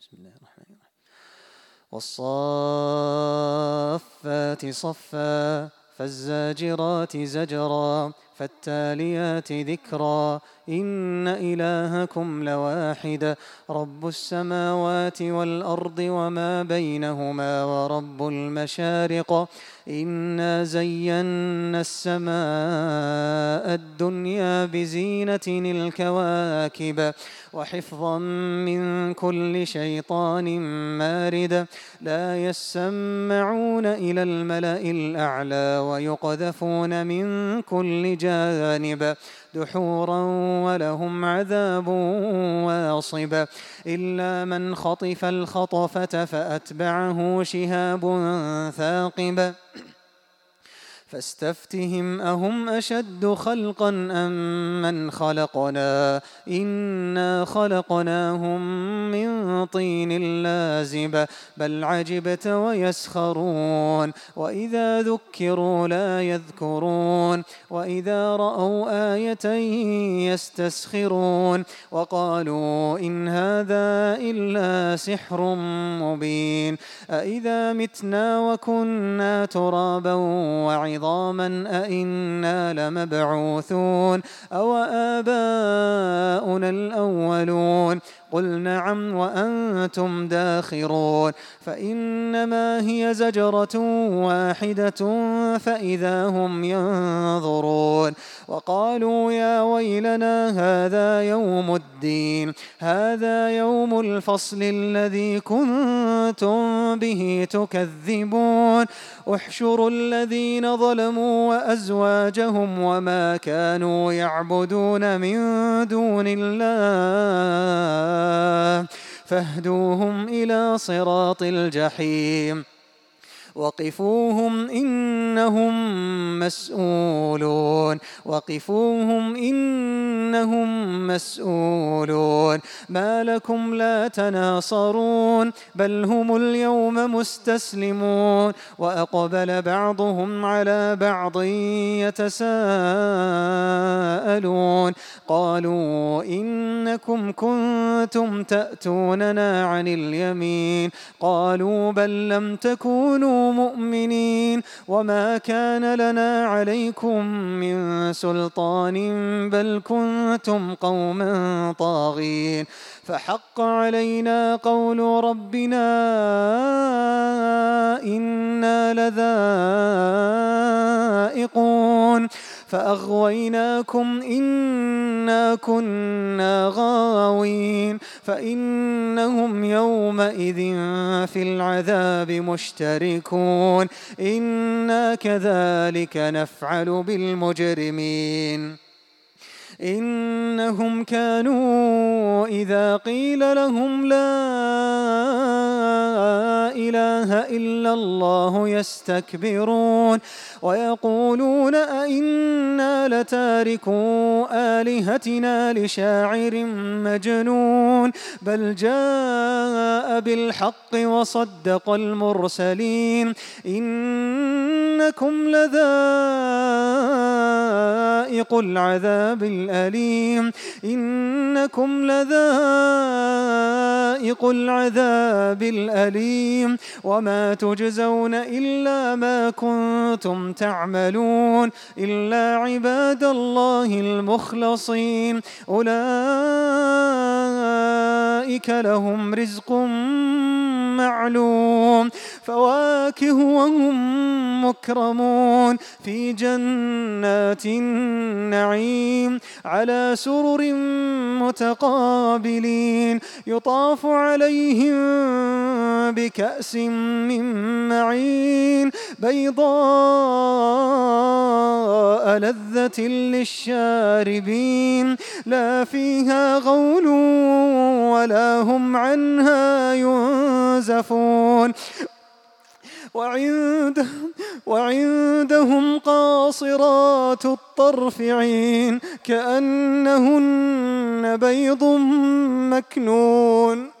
بسم الله الرحمن الرحيم. والصافات صفا فالزاجرات زجرا فالتاليات ذكرا إن إلهكم لواحد رب السماوات والأرض وما بينهما ورب المشارق إنا زينا السماء الدنيا بزينة الكواكب وحفظا من كل شيطان مارد لا يسمعون إلى الملأ الأعلى ويقذفون من كل جانب دحورا ولهم عذاب واصب إلا من خطف الخطفة فأتبعه شهاب ثاقب فاستفتهم أهم أشد خلقا أم من خلقنا إنا خلقناهم من طين لازب بل عجبت ويسخرون وإذا ذكروا لا يذكرون وإذا رأوا آية يستسخرون وقالوا إن هذا إلا سحر مبين أإذا متنا وكنا ترابا وعظاما أئنا لمبعوثون أو آباؤنا الأولون قل نعم وأنتم داخرون فإنما هي زجرة واحدة فإذا هم ينظرون وقالوا يا ويلنا هذا يوم الدين هذا يوم الفصل الذي كنتم به تكذبون احشروا الذين ظلموا وأزواجهم وما كانوا يعبدون من دون الله فاهدوهم إلى صراط الجحيم وقفوهم إنهم مسؤولون وقفوهم إنهم مسؤولون ما لكم لا تناصرون بل هم اليوم مستسلمون وأقبل بعضهم على بعض يتساءلون قالوا إنكم كنتم تأتوننا عن اليمين قالوا بل لم تكونوا مؤمنين وما كان لنا عليكم من سلطان بل كنتم قوما طاغين فحق علينا قول ربنا إنا لذائقون فأغويناكم إنا كنا غاوين فإنهم يومئذ في العذاب مشتركون إنا كذلك نفعل بالمجرمين إنهم كانوا إذا قيل لهم لا إله إلا الله يستكبرون ويقولون أئنا لتاركو آلهتنا لشاعر مجنون بل جاء بالحق وصدق المرسلين إنكم لذائق العذاب الأليم إنكم لذائق العذاب الأليم وما تجزون إلا ما كنتم تعملون إلا عباد الله المخلصين أولئك لهم رزق معلوم فواكه وهم مكرمون في جنات النعيم على سرر متقابلين يطاف عليهم بكأس من معين بيضاء لذة للشاربين لا فيها غول ولا هم عنها ينزفون وعندهم قاصرات الطرف عين كأنهن بيض مكنون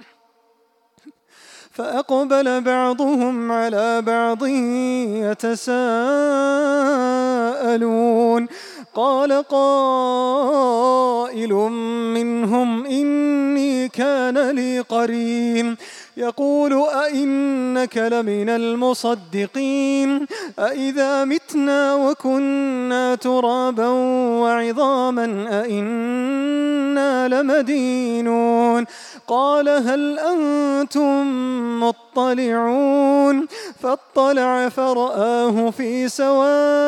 فأقبل بعضهم على بعض يتساءلون قال قائل منهم إني كان لي قرين يقول أئنك لمن المصدقين أئذا متنا وكنا ترابا وعظاما أئنا لمدينون قال هل أنتم مطلعون فاطلع فرآه في سواء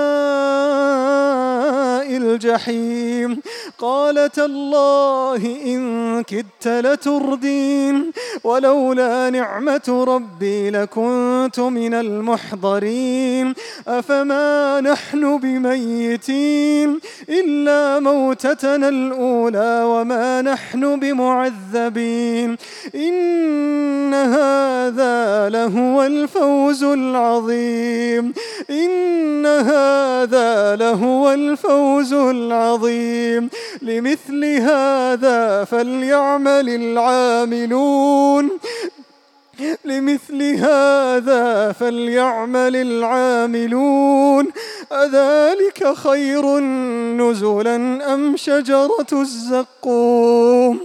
الجحيم قال تالله إن كدت لتردين ولولا نعمة ربي لكنت من المحضرين أفما نحن بميتين إلا موتتنا الأولى وما نحن بمعذبين إن هذا لهو الفوز العظيم إن هذا لهو الفوز العظيم لمثل هذا فليعمل العاملون لمثل هذا فليعمل العاملون أذلك خير نزلا أم شجرة الزقوم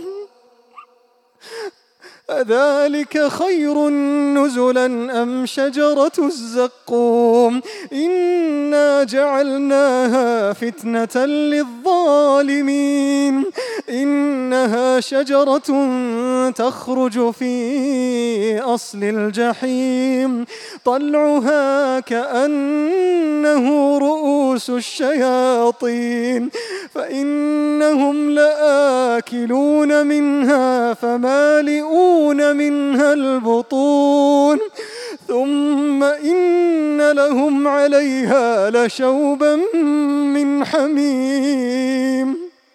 أذلك خير نزلا أم شجرة الزقوم إنا جعلناها فتنة للظالمين إنها شجرة تخرج في أصل الجحيم طلعها كأنه رؤوس الشياطين فإنهم لآكلون منها فمالئون منها البطون ثم إن لهم عليها لشوبا من حميم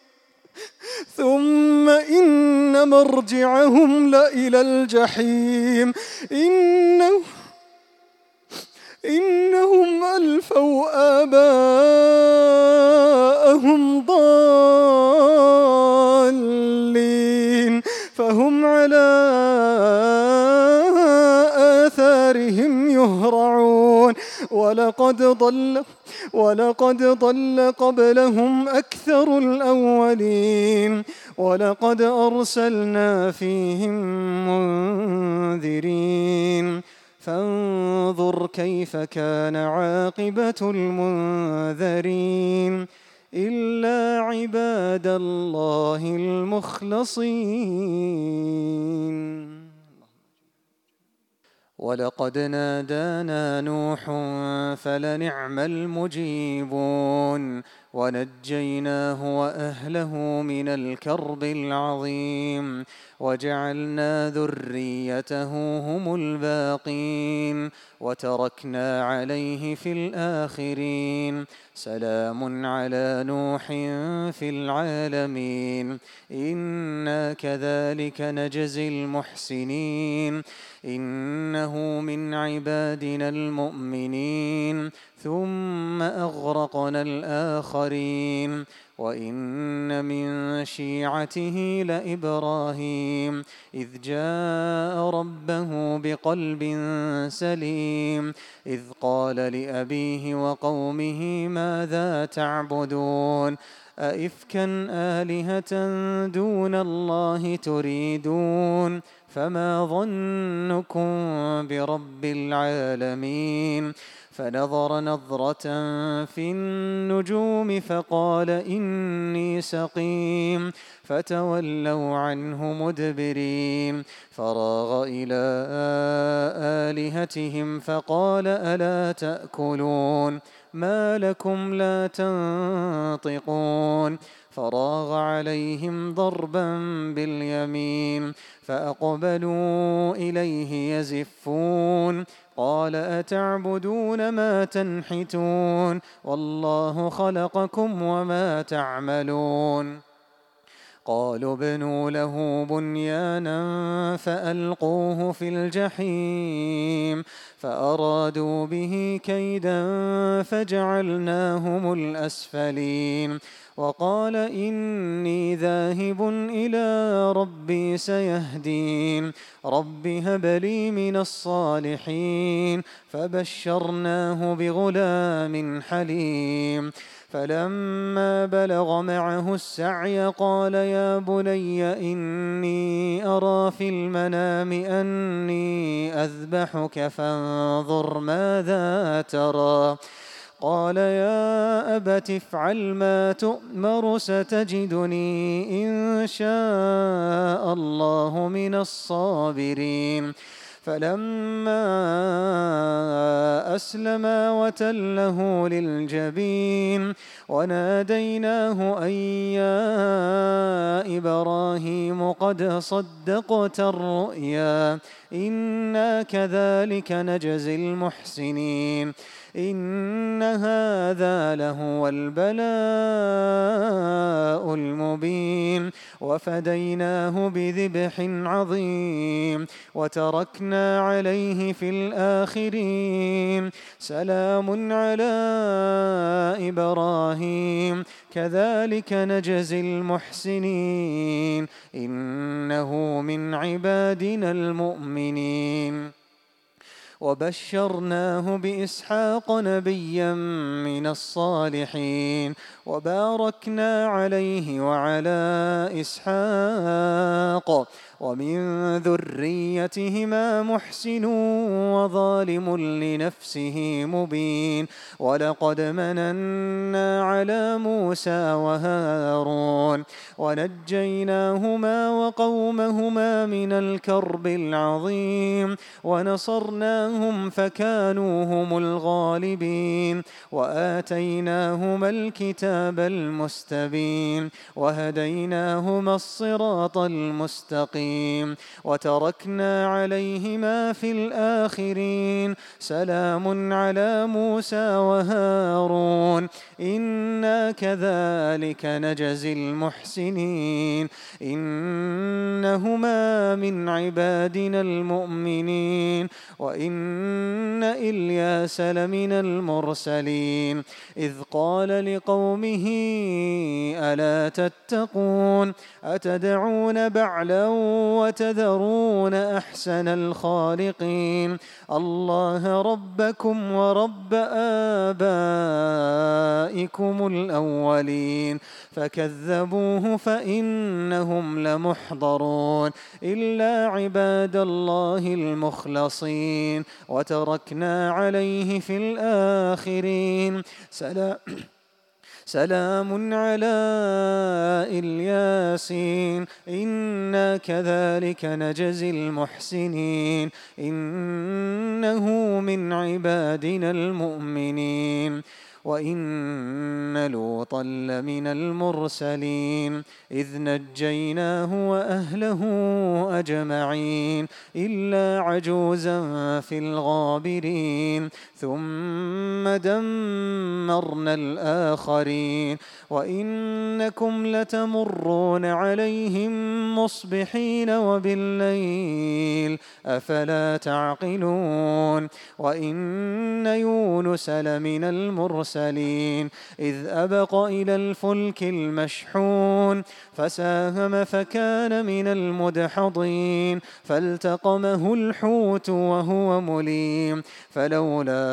ثم إن مرجعهم لإلى الجحيم إنهم ألفوا آباءهم ضالين فهم على آثارهم يهرعون ولقد ضل قبلهم أكثر الأولين ولقد أرسلنا فيهم منذرين فانظر كيف كان عاقبة المنذرين إلا عباد الله المخلصين ولقد نادانا نوح فلنعم المجيبون ونجيناه وأهله من الكرب العظيم وجعلنا ذريته هم الباقين وتركنا عليه في الآخرين سلام على نوح في العالمين إنا كذلك نجزي المحسنين إنه من عبادنا المؤمنين ثم أغرقنا الآخرين وإن من شيعته لإبراهيم إذ جاء ربه بقلب سليم إذ قال لأبيه وقومه ماذا تعبدون أئفكا آلهة دون الله تريدون فما ظنكم برب العالمين فنظر نظرة في النجوم فقال إني سقيم فتولوا عنه مدبرين فراغ إلى آلهتهم فقال ألا تأكلون ما لكم لا تنطقون فراغ عليهم ضربا باليمين فأقبلوا إليه يزفون قال أتعبدون ما تنحتون والله خلقكم وما تعملون قالوا ابنوا له بنيانا فألقوه في الجحيم فأرادوا به كيدا فجعلناهم الأسفلين وقال إني ذاهب إلى ربي سيهدين رب هب لي من الصالحين فبشرناه بغلام حليم فلما بلغ معه السعي قال يا بني إني أرى في المنام أني أذبحك فانظر ماذا ترى. قال يا أبت افعل ما تؤمر ستجدني إن شاء الله من الصابرين. فلما أسلما وتله للجبين وناديناه أن يا إبراهيم قد صدقت الرؤيا إنا كذلك نجزي المحسنين إن هذا لهو البلاء المبين وفديناه بذبح عظيم وتركنا عليه في الآخرين سلام على إبراهيم كذلك نجزي المحسنين إنه من عبادنا المؤمنين. وبشرناه بإسحاق نبيا من الصالحين وباركنا عليه وعلى إسحاق ومن ذريتهما محسن وظالم لنفسه مبين ولقد مننا على موسى وهارون ونجيناهما وقومهما من الكرب العظيم ونصرناهم فكانوا هم الغالبين وآتيناهما الكتاب المستبين وهديناهما الصراط المستقيم وتركنا عليهما في الآخرين سلام على موسى وهارون إنا كذلك نجزي المحسنين إنهما من عبادنا المؤمنين وإن إلياس لمن المرسلين إذ قال لقومه ألا تتقون أتدعون بعلا وتذرون أحسن الخالقين الله ربكم ورب آبائكم الأولين فكذبوه فإنهم لمحضرون إلا عباد الله المخلصين وتركنا عليه في الآخرين سلام على الياسين إنا كذلك نجزي المحسنين إنه من عبادنا المؤمنين وإن لوطا لمن المرسلين إذ نجيناه وأهله أجمعين إلا عجوزا في الغابرين ثم دمرنا الآخرين وإنكم لتمرون عليهم مصبحين وبالليل أفلا تعقلون وإن يونس لمن المرسلين إذ أبق إلى الفلك المشحون فساهم فكان من المدحضين فالتقمه الحوت وهو مليم فلولا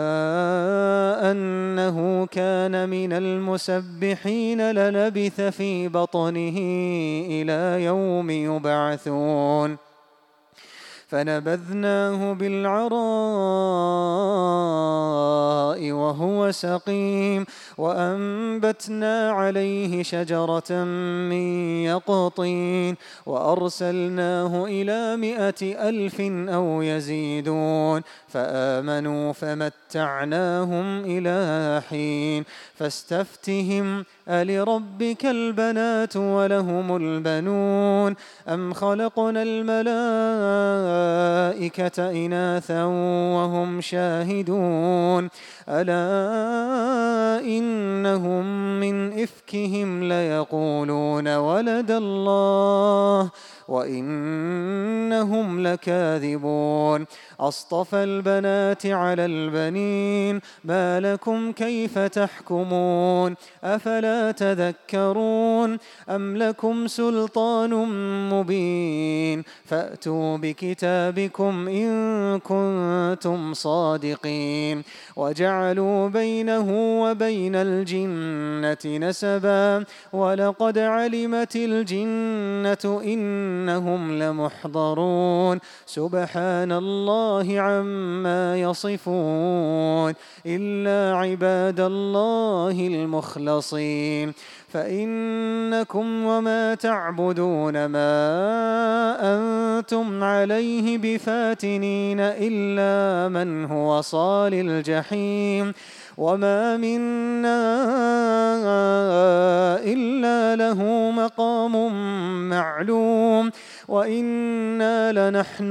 أنه كان من المسبحين للبث في بطنه إلى يوم يبعثون فنبذناه بالعراء وهو سقيم وأنبتنا عليه شجرة من يقطين وأرسلناه إلى 100,000 أو يزيدون فآمنوا فمتعناهم إلى حين فاستفتهم ألربك البنات ولهم البنون أم خلقنا الملائكة إناثا وهم شاهدون ألا إنهم من إفكهم ليقولون ولد الله وإنهم لكاذبون أصطفى البنات على البنين ما لكم كيف تحكمون أفلا تذكرون أم لكم سلطان مبين فأتوا بكتابكم إن كنتم صادقين وجعلوا بينه وبين الجنة نسبا ولقد علمت الجنة إنهم لمحضرون سبحان الله عما يصفون إلا عباد الله المخلصين فإنكم وما تعبدون ما أنتم عليه بفاتنين إلا من هو صال الجحيم وما منا إلا له مقام معلوم وإنا لنحن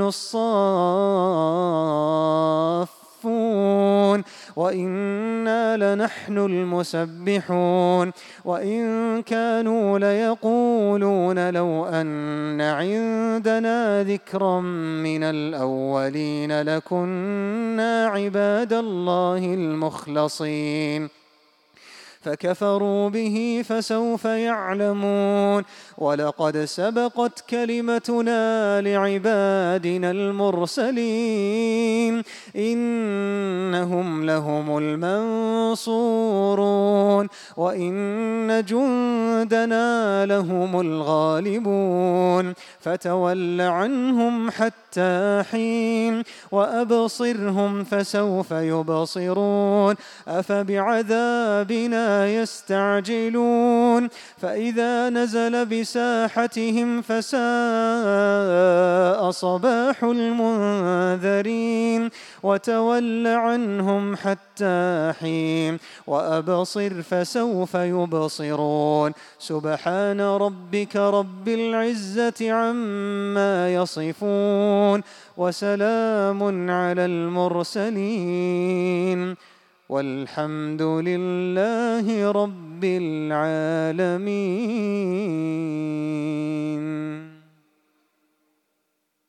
الصافون وإنا لنحن المسبحون وإن كانوا ليقولون لو أن عندنا ذكرا من الأولين لكنا عباد الله المخلصين فكفروا به فسوف يعلمون ولقد سبقت كلمتنا لعبادنا المرسلين إنهم لهم المنصورون وإن جندنا لهم الغالبون فتول عنهم حتى حين وأبصرهم فسوف يبصرون أفبعذابنا يستعجلون فإذا نزل بساحتهم فساء صباح المنذرين وتول عنهم حتى حين وأبصر فسوف يبصرون سبحان ربك رب العزة عما يصفون وسلام على المرسلين والحمد لله رب العالمين.